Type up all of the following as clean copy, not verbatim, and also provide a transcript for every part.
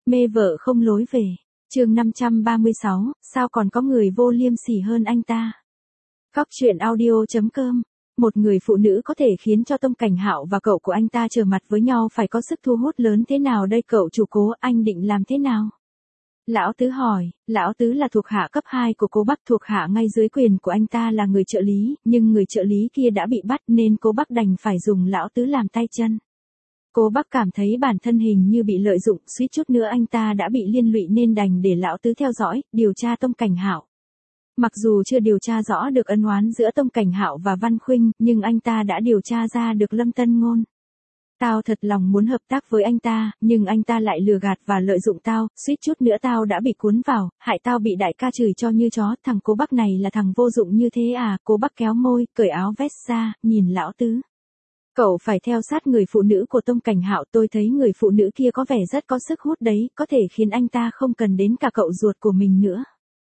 Mê vợ không lối về. Chương 536, sao còn có người vô liêm sỉ hơn anh ta. Cóc truyện audio.com. Một người phụ nữ có thể khiến cho Tông Cảnh Hạo và cậu của anh ta trở mặt với nhau phải có sức thu hút lớn thế nào đây cậu chủ Cố, anh định làm thế nào? Lão Tứ hỏi, Lão Tứ là thuộc hạ cấp 2 của Cố Bắc, thuộc hạ ngay dưới quyền của anh ta là người trợ lý, nhưng người trợ lý kia đã bị bắt nên Cố Bắc đành phải dùng Lão Tứ làm tay chân. Cố Bắc cảm thấy bản thân hình như bị lợi dụng, suýt chút nữa anh ta đã bị liên lụy nên đành để Lão Tứ theo dõi, điều tra Tông Cảnh Hạo. Mặc dù chưa điều tra rõ được ân oán giữa Tông Cảnh Hạo và Văn Khuynh, nhưng anh ta đã điều tra ra được Lâm Tân Ngôn. Tao thật lòng muốn hợp tác với anh ta, nhưng anh ta lại lừa gạt và lợi dụng tao, suýt chút nữa tao đã bị cuốn vào, hại tao bị đại ca chửi cho như chó, thằng Cố Bắc này là thằng vô dụng như thế à? Cố Bắc kéo môi, cởi áo vest ra, nhìn Lão Tứ. Cậu phải theo sát người phụ nữ của Tông Cảnh Hạo, tôi thấy người phụ nữ kia có vẻ rất có sức hút đấy, có thể khiến anh ta không cần đến cả cậu ruột của mình nữa.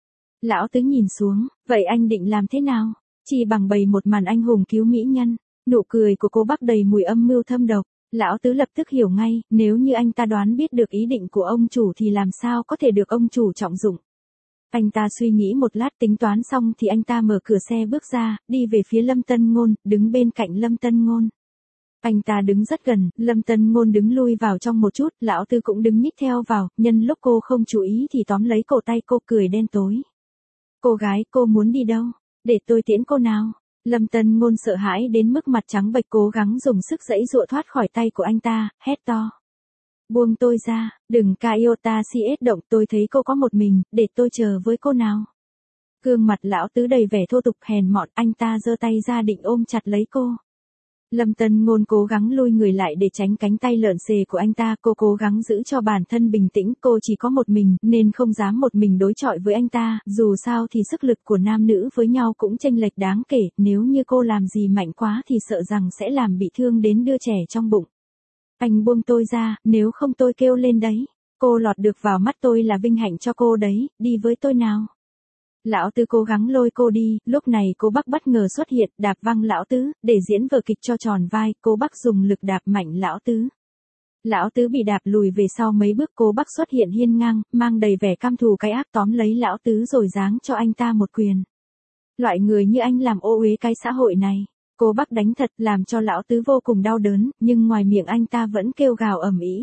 Lão Tứ nhìn xuống, vậy anh định làm thế nào? Chỉ bằng bày một màn anh hùng cứu mỹ nhân. Nụ cười của Cố Bắc đầy mùi âm mưu thâm độc. Lão Tứ lập tức hiểu ngay, nếu như anh ta đoán biết được ý định của ông chủ thì làm sao có thể được ông chủ trọng dụng. Anh ta suy nghĩ một lát tính toán xong thì anh ta mở cửa xe bước ra, đi về phía Lâm Tân Ngôn, đứng bên cạnh Lâm Tân Ngôn. Anh ta đứng rất gần, Lâm Tân Ngôn đứng lui vào trong một chút, Lão Tứ cũng đứng nhích theo vào, nhân lúc cô không chú ý thì tóm lấy cổ tay cô cười đen tối. Cô gái, cô muốn đi đâu? Để tôi tiễn cô nào? Lâm Tân Ngôn sợ hãi đến mức mặt trắng bệch cố gắng dùng sức giãy giụa thoát khỏi tay của anh ta, hét to. Buông tôi ra, đừng ca iota CS động, tôi thấy cô có một mình, để tôi chờ với cô nào. Gương mặt Lão Tứ đầy vẻ thô tục hèn mọn, anh ta giơ tay ra định ôm chặt lấy cô. Lâm Tân Ngôn cố gắng lui người lại để tránh cánh tay lợn xề của anh ta, cô cố gắng giữ cho bản thân bình tĩnh, cô chỉ có một mình nên không dám một mình đối chọi với anh ta, dù sao thì sức lực của nam nữ với nhau cũng chênh lệch đáng kể, nếu như cô làm gì mạnh quá thì sợ rằng sẽ làm bị thương đến đứa trẻ trong bụng. Anh buông tôi ra, nếu không tôi kêu lên đấy, cô lọt được vào mắt tôi là vinh hạnh cho cô đấy, đi với tôi nào. Lão Tứ cố gắng lôi cô đi, lúc này Cố Bắc bất ngờ xuất hiện, đạp văng Lão Tứ, để diễn vở kịch cho tròn vai, Cố Bắc dùng lực đạp mạnh Lão Tứ. Lão Tứ bị đạp lùi về sau mấy bước, Cố Bắc xuất hiện hiên ngang, mang đầy vẻ cam thù cái ác tóm lấy Lão Tứ rồi giáng cho anh ta một quyền. Loại người như anh làm ô uế cái xã hội này. Cố Bắc đánh thật làm cho Lão Tứ vô cùng đau đớn, nhưng ngoài miệng anh ta vẫn kêu gào ầm ĩ.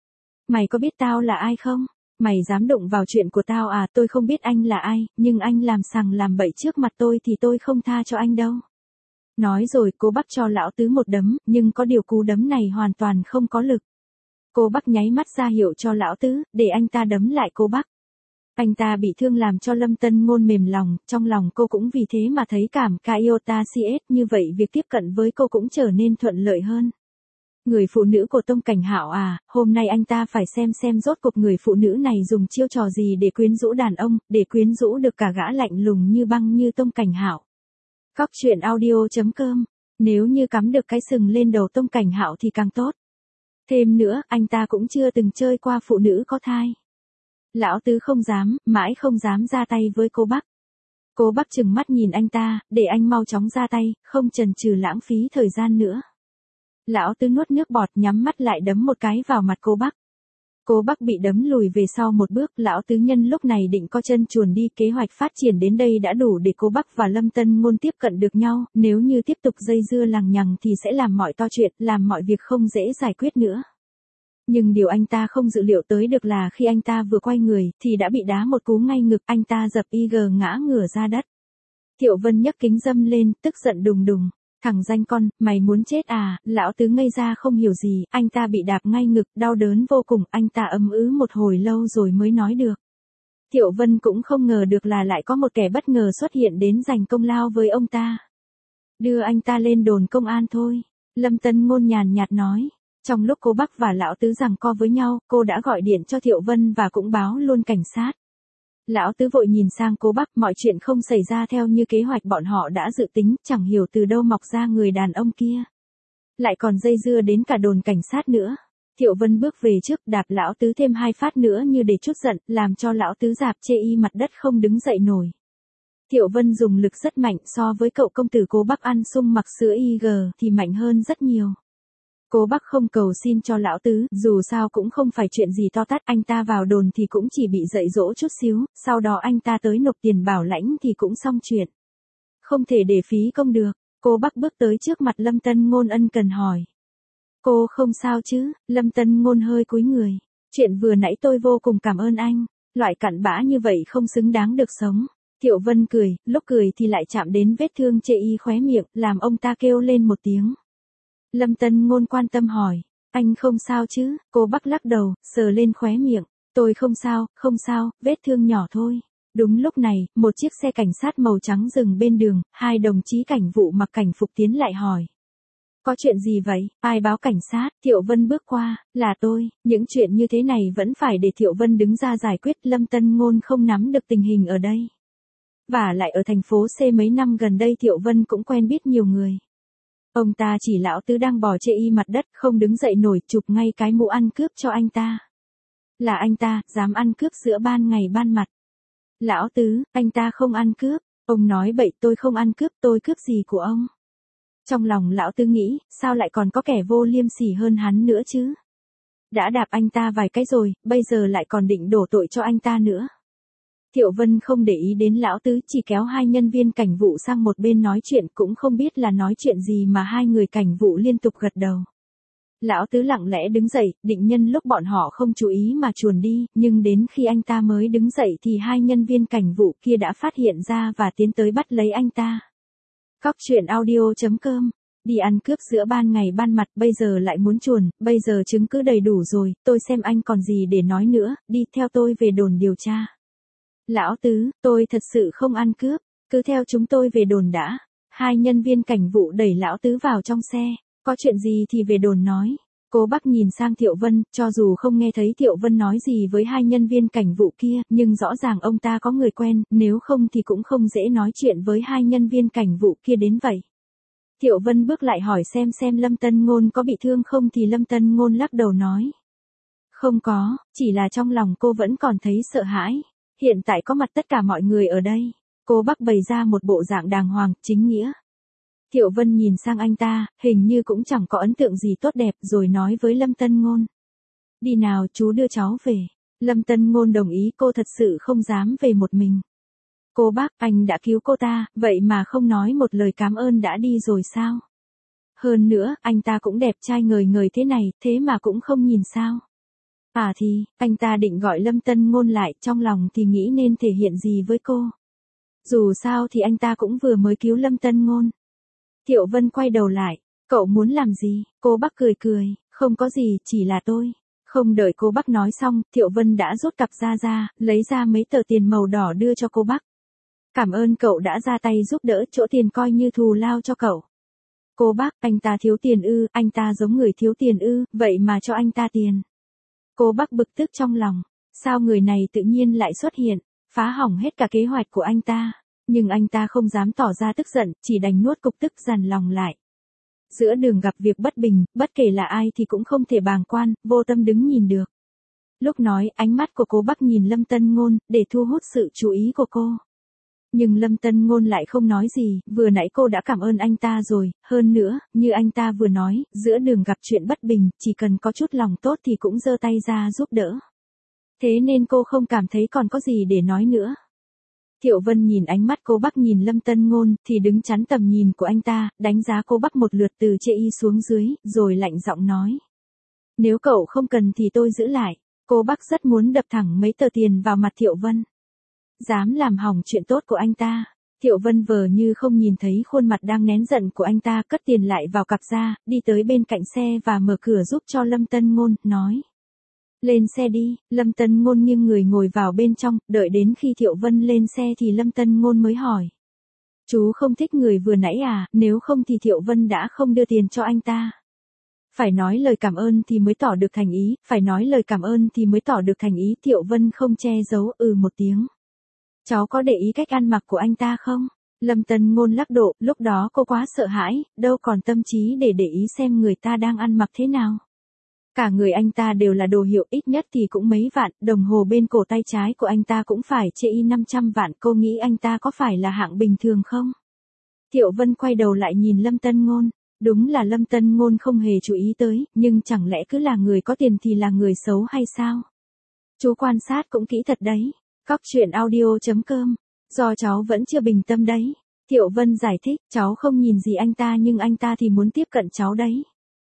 Mày có biết tao là ai không? Mày dám đụng vào chuyện của tao à? Tôi không biết anh là ai, nhưng anh làm sằng làm bậy trước mặt tôi thì tôi không tha cho anh đâu. Nói rồi Cố Bắc cho Lão Tứ một đấm, nhưng có điều cú đấm này hoàn toàn không có lực. Cố Bắc nháy mắt ra hiệu cho Lão Tứ, để anh ta đấm lại Cố Bắc. Anh ta bị thương làm cho Lâm Tân Ngôn mềm lòng, trong lòng cô cũng vì thế mà thấy cảm ca iota CS, như vậy việc tiếp cận với cô cũng trở nên thuận lợi hơn. Người phụ nữ của Tông Cảnh Hạo à, hôm nay anh ta phải xem rốt cuộc người phụ nữ này dùng chiêu trò gì để quyến rũ đàn ông, để quyến rũ được cả gã lạnh lùng như băng như Tông Cảnh Hạo. Cóc truyện audio.com. Nếu như cắm được cái sừng lên đầu Tông Cảnh Hạo thì càng tốt. Thêm nữa, anh ta cũng chưa từng chơi qua phụ nữ có thai. Lão Tứ không dám, mãi không dám ra tay với Cố Bắc. Cố Bắc trừng mắt nhìn anh ta, để anh mau chóng ra tay, không chần chừ lãng phí thời gian nữa. Lão Tứ nuốt nước bọt nhắm mắt lại đấm một cái vào mặt Cố Bắc. Cố Bắc bị đấm lùi về sau một bước, Lão Tứ nhân lúc này định co chân chuồn đi, kế hoạch phát triển đến đây đã đủ để Cố Bắc và Lâm Tân Ngôn tiếp cận được nhau, nếu như tiếp tục dây dưa lằng nhằng thì sẽ làm mọi to chuyện, làm mọi việc không dễ giải quyết nữa. Nhưng điều anh ta không dự liệu tới được là khi anh ta vừa quay người thì đã bị đá một cú ngay ngực, anh ta dập ngã ngửa ra đất. Thiệu Vân nhấc kính dâm lên, tức giận đùng đùng. Thằng danh con, mày muốn chết à? Lão Tứ ngây ra không hiểu gì, anh ta bị đạp ngay ngực, đau đớn vô cùng, anh ta ấm ứ một hồi lâu rồi mới nói được. Thiệu Vân cũng không ngờ được là lại có một kẻ bất ngờ xuất hiện đến giành công lao với ông ta. Đưa anh ta lên đồn công an thôi, Lâm Tân Ngôn nhàn nhạt nói. Trong lúc Cố Bắc và Lão Tứ giằng co với nhau, cô đã gọi điện cho Thiệu Vân và cũng báo luôn cảnh sát. Lão Tứ vội nhìn sang Cố Bắc, mọi chuyện không xảy ra theo như kế hoạch bọn họ đã dự tính, chẳng hiểu từ đâu mọc ra người đàn ông kia. Lại còn dây dưa đến cả đồn cảnh sát nữa. Thiệu Vân bước về trước, đạp Lão Tứ thêm 2 phát nữa như để trút giận, làm cho Lão Tứ rạp chê y mặt đất không đứng dậy nổi. Thiệu Vân dùng lực rất mạnh, so với cậu công tử Cố Bắc ăn sung mặc sữa IG thì mạnh hơn rất nhiều. Cố Bắc không cầu xin cho lão tứ, dù sao cũng không phải chuyện gì to tát, anh ta vào đồn thì cũng chỉ bị dạy dỗ chút xíu, sau đó anh ta tới nộp tiền bảo lãnh thì cũng xong chuyện. Không thể để phí công được. Cố Bắc bước tới trước mặt Lâm Tân Ngôn ân cần hỏi. Cô không sao chứ? Lâm Tân Ngôn hơi cúi người. Chuyện vừa nãy tôi vô cùng cảm ơn anh. Loại cặn bã như vậy không xứng đáng được sống. Thiệu Vân cười, lúc cười thì lại chạm đến vết thương chê y khóe miệng, làm ông ta kêu lên một tiếng. Lâm Tân Ngôn quan tâm hỏi, anh không sao chứ? Cô Bắc lắc đầu, sờ lên khóe miệng. Tôi không sao, vết thương nhỏ thôi. Đúng lúc này, một chiếc xe cảnh sát màu trắng dừng bên đường, hai đồng chí cảnh vụ mặc cảnh phục tiến lại hỏi. Có chuyện gì vậy? Ai báo cảnh sát? Thiệu Vân bước qua, là tôi. Những chuyện như thế này vẫn phải để Thiệu Vân đứng ra giải quyết. Lâm Tân Ngôn không nắm được tình hình ở đây. Và lại ở thành phố C mấy năm gần đây Thiệu Vân cũng quen biết nhiều người. Ông ta chỉ lão tứ đang bò chê y mặt đất không đứng dậy nổi, chụp ngay cái mũ ăn cướp cho anh ta. Là anh ta, dám ăn cướp giữa ban ngày ban mặt. Lão tứ, anh ta không ăn cướp. Ông nói bậy, tôi không ăn cướp, tôi cướp gì của ông? Trong lòng lão tứ nghĩ, sao lại còn có kẻ vô liêm sỉ hơn hắn nữa chứ? Đã đạp anh ta vài cái rồi, bây giờ lại còn định đổ tội cho anh ta nữa. Thiệu Vân không để ý đến lão tứ, chỉ kéo hai nhân viên cảnh vụ sang một bên nói chuyện, cũng không biết là nói chuyện gì mà hai người cảnh vụ liên tục gật đầu. Lão tứ lặng lẽ đứng dậy, định nhân lúc bọn họ không chú ý mà chuồn đi, nhưng đến khi anh ta mới đứng dậy thì hai nhân viên cảnh vụ kia đã phát hiện ra và tiến tới bắt lấy anh ta. Cóc truyện audio.com. Đi ăn cướp giữa ban ngày ban mặt, bây giờ lại muốn chuồn, bây giờ chứng cứ đầy đủ rồi, tôi xem anh còn gì để nói nữa, đi theo tôi về đồn điều tra. Lão tứ, tôi thật sự không ăn cướp, cứ theo chúng tôi về đồn đã. Hai nhân viên cảnh vụ đẩy lão tứ vào trong xe, có chuyện gì thì về đồn nói. Cố Bắc nhìn sang Thiệu Vân, cho dù không nghe thấy Thiệu Vân nói gì với hai nhân viên cảnh vụ kia, nhưng rõ ràng ông ta có người quen, nếu không thì cũng không dễ nói chuyện với hai nhân viên cảnh vụ kia đến vậy. Thiệu Vân bước lại hỏi xem Lâm Tân Ngôn có bị thương không thì Lâm Tân Ngôn lắc đầu nói. Không có, chỉ là trong lòng cô vẫn còn thấy sợ hãi. Hiện tại có mặt tất cả mọi người ở đây. Cố Bắc bày ra một bộ dạng đàng hoàng, chính nghĩa. Thiệu Vân nhìn sang anh ta, hình như cũng chẳng có ấn tượng gì tốt đẹp, rồi nói với Lâm Tân Ngôn. Đi nào, chú đưa cháu về. Lâm Tân Ngôn đồng ý, cô thật sự không dám về một mình. Cô Bắc, anh đã cứu cô ta, vậy mà không nói một lời cảm ơn đã đi rồi sao? Hơn nữa, anh ta cũng đẹp trai ngời ngời thế này, thế mà cũng không nhìn sao? À thì, anh ta định gọi Lâm Tân Ngôn lại, trong lòng thì nghĩ nên thể hiện gì với cô. Dù sao thì anh ta cũng vừa mới cứu Lâm Tân Ngôn. Thiệu Vân quay đầu lại, cậu muốn làm gì? Cô Bắc cười cười, không có gì, chỉ là tôi. Không đợi cô Bắc nói xong, Thiệu Vân đã rút cặp ra, lấy ra mấy tờ tiền màu đỏ đưa cho cô Bắc. Cảm ơn cậu đã ra tay giúp đỡ, chỗ tiền coi như thù lao cho cậu. Cô Bắc, anh ta thiếu tiền ư? Anh ta giống người thiếu tiền ư, vậy mà cho anh ta tiền. Cô Bắc bực tức trong lòng, sao người này tự nhiên lại xuất hiện, phá hỏng hết cả kế hoạch của anh ta. Nhưng anh ta không dám tỏ ra tức giận, chỉ đành nuốt cục tức dằn lòng lại. Giữa đường gặp việc bất bình, bất kể là ai thì cũng không thể bàng quan, vô tâm đứng nhìn được. Lúc nói, ánh mắt của cô Bắc nhìn Lâm Tân Ngôn, để thu hút sự chú ý của cô. Nhưng Lâm Tân Ngôn lại không nói gì, vừa nãy cô đã cảm ơn anh ta rồi, hơn nữa, như anh ta vừa nói, giữa đường gặp chuyện bất bình, chỉ cần có chút lòng tốt thì cũng giơ tay ra giúp đỡ. Thế nên cô không cảm thấy còn có gì để nói nữa. Thiệu Vân nhìn ánh mắt cô Bắc nhìn Lâm Tân Ngôn, thì đứng chắn tầm nhìn của anh ta, đánh giá cô Bắc một lượt từ chê y xuống dưới, rồi lạnh giọng nói. Nếu cậu không cần thì tôi giữ lại. Cô Bắc rất muốn đập thẳng mấy tờ tiền vào mặt Thiệu Vân. Dám làm hỏng chuyện tốt của anh ta. Thiệu Vân vờ như không nhìn thấy khuôn mặt đang nén giận của anh ta, cất tiền lại vào cặp ra, đi tới bên cạnh xe và mở cửa giúp cho Lâm Tân Ngôn, nói. Lên xe đi. Lâm Tân Ngôn nghiêng người ngồi vào bên trong, đợi đến khi Thiệu Vân lên xe thì Lâm Tân Ngôn mới hỏi. Chú không thích người vừa nãy à, nếu không thì Thiệu Vân đã không đưa tiền cho anh ta. Phải nói lời cảm ơn thì mới tỏ được thành ý, phải nói lời cảm ơn thì mới tỏ được thành ý. Thiệu Vân không che giấu, một tiếng. Cháu có để ý cách ăn mặc của anh ta không? Lâm Tân Ngôn lắc đầu, lúc đó cô quá sợ hãi, đâu còn tâm trí để ý xem người ta đang ăn mặc thế nào. Cả người anh ta đều là đồ hiệu, ít nhất thì cũng mấy vạn, đồng hồ bên cổ tay trái của anh ta cũng phải chê y 500 vạn, cô nghĩ anh ta có phải là hạng bình thường không? Thiệu Vân quay đầu lại nhìn Lâm Tân Ngôn. Đúng là Lâm Tân Ngôn không hề chú ý tới, nhưng chẳng lẽ cứ là người có tiền thì là người xấu hay sao? Chú quan sát cũng kỹ thật đấy. Cóc truyện audio.com. Do cháu vẫn chưa bình tâm đấy. Thiệu Vân giải thích, cháu không nhìn gì anh ta nhưng anh ta thì muốn tiếp cận cháu đấy.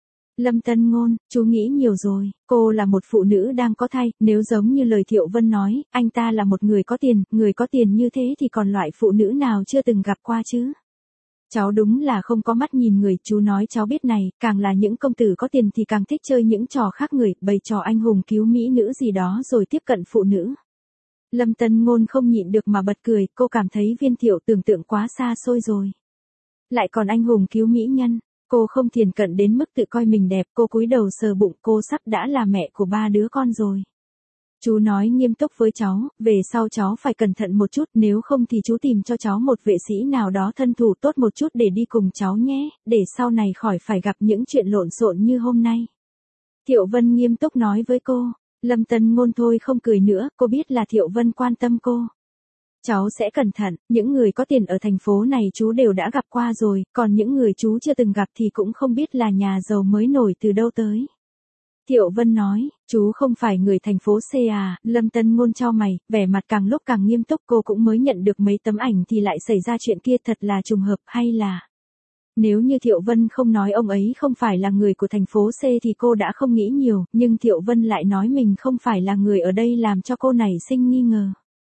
Lâm Tân Ngôn, chú nghĩ nhiều rồi, cô là một phụ nữ đang có thai, nếu giống như lời Thiệu Vân nói, anh ta là một người có tiền như thế thì còn loại phụ nữ nào chưa từng gặp qua chứ? Cháu đúng là không có mắt nhìn người, chú nói cháu biết này, càng là những công tử có tiền thì càng thích chơi những trò khác người, bày trò anh hùng cứu mỹ nữ gì đó rồi tiếp cận phụ nữ. Lâm Tân Ngôn không nhịn được mà bật cười, cô cảm thấy Viên Thiệu tưởng tượng quá xa xôi rồi. Lại còn anh hùng cứu mỹ nhân, cô không thiền cận đến mức tự coi mình đẹp, cô cúi đầu sờ bụng, cô sắp đã là mẹ của 3 đứa con rồi. Chú nói nghiêm túc với cháu, về sau cháu phải cẩn thận một chút, nếu không thì chú tìm cho cháu một vệ sĩ nào đó thân thủ tốt một chút để đi cùng cháu nhé, để sau này khỏi phải gặp những chuyện lộn xộn như hôm nay. Thiệu Vân nghiêm túc nói với cô. Lâm Tân Ngôn thôi không cười nữa, cô biết là Thiệu Vân quan tâm cô. Cháu sẽ cẩn thận, những người có tiền ở thành phố này chú đều đã gặp qua rồi, còn những người chú chưa từng gặp thì cũng không biết là nhà giàu mới nổi từ đâu tới. Thiệu Vân nói, chú không phải người thành phố C à, Lâm Tân Ngôn chau mày, vẻ mặt càng lúc càng nghiêm túc, cô cũng mới nhận được mấy tấm ảnh thì lại xảy ra chuyện kia, thật là trùng hợp hay là... Nếu như Thiệu Vân không nói ông ấy không phải là người của thành phố C thì cô đã không nghĩ nhiều, nhưng Thiệu Vân lại nói mình không phải là người ở đây làm cho cô nảy sinh nghi ngờ.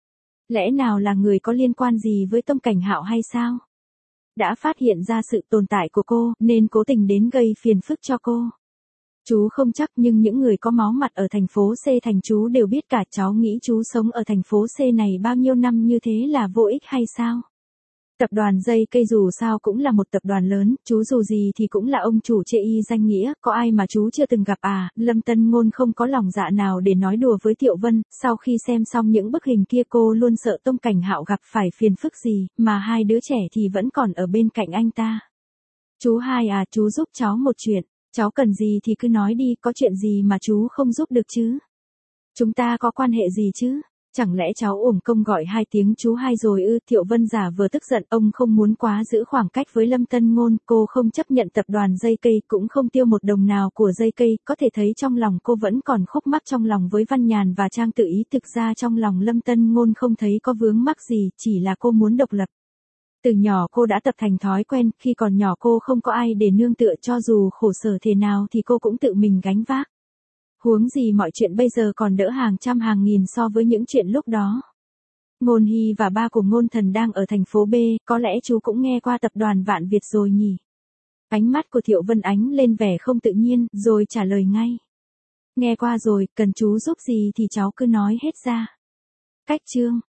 Lẽ nào là người có liên quan gì với Tông Cảnh Hạo hay sao? Đã phát hiện ra sự tồn tại của cô, nên cố tình đến gây phiền phức cho cô. Chú không chắc nhưng những người có máu mặt ở thành phố C thành chú đều biết cả, cháu nghĩ chú sống ở thành phố C này bao nhiêu năm như thế là vô ích hay sao? Tập đoàn dây cây dù sao cũng là một tập đoàn lớn, chú dù gì thì cũng là ông chủ chê y danh nghĩa, có ai mà chú chưa từng gặp à? Lâm Tân Ngôn không có lòng dạ nào để nói đùa với Thiệu Vân, sau khi xem xong những bức hình kia cô luôn sợ Tông Cảnh Hạo gặp phải phiền phức gì, mà hai đứa trẻ thì vẫn còn ở bên cạnh anh ta. Chú hai à, chú giúp cháu một chuyện, cháu cần gì thì cứ nói đi, có chuyện gì mà chú không giúp được chứ? Chúng ta có quan hệ gì chứ? Chẳng lẽ cháu uổng công gọi 2 tiếng chú hai rồi ư? Thiệu Vân giả vừa tức giận, ông không muốn quá giữ khoảng cách với Lâm Tân Ngôn, cô không chấp nhận tập đoàn dây cây, cũng không tiêu một đồng nào của dây cây, có thể thấy trong lòng cô vẫn còn khúc mắc trong lòng với Văn Nhàn và Trang Tự Ý, thực ra trong lòng Lâm Tân Ngôn không thấy có vướng mắc gì, chỉ là cô muốn độc lập. Từ nhỏ cô đã tập thành thói quen, khi còn nhỏ cô không có ai để nương tựa, cho dù khổ sở thế nào thì cô cũng tự mình gánh vác. Huống gì mọi chuyện bây giờ còn đỡ hàng trăm hàng nghìn so với những chuyện lúc đó. Ngôn Hy và ba của Ngôn Thần đang ở thành phố B, có lẽ chú cũng nghe qua tập đoàn Vạn Việt rồi nhỉ? Ánh mắt của Thiệu Vân ánh lên vẻ không tự nhiên, rồi trả lời ngay. Nghe qua rồi, cần chú giúp gì thì cháu cứ nói hết ra. Cách chương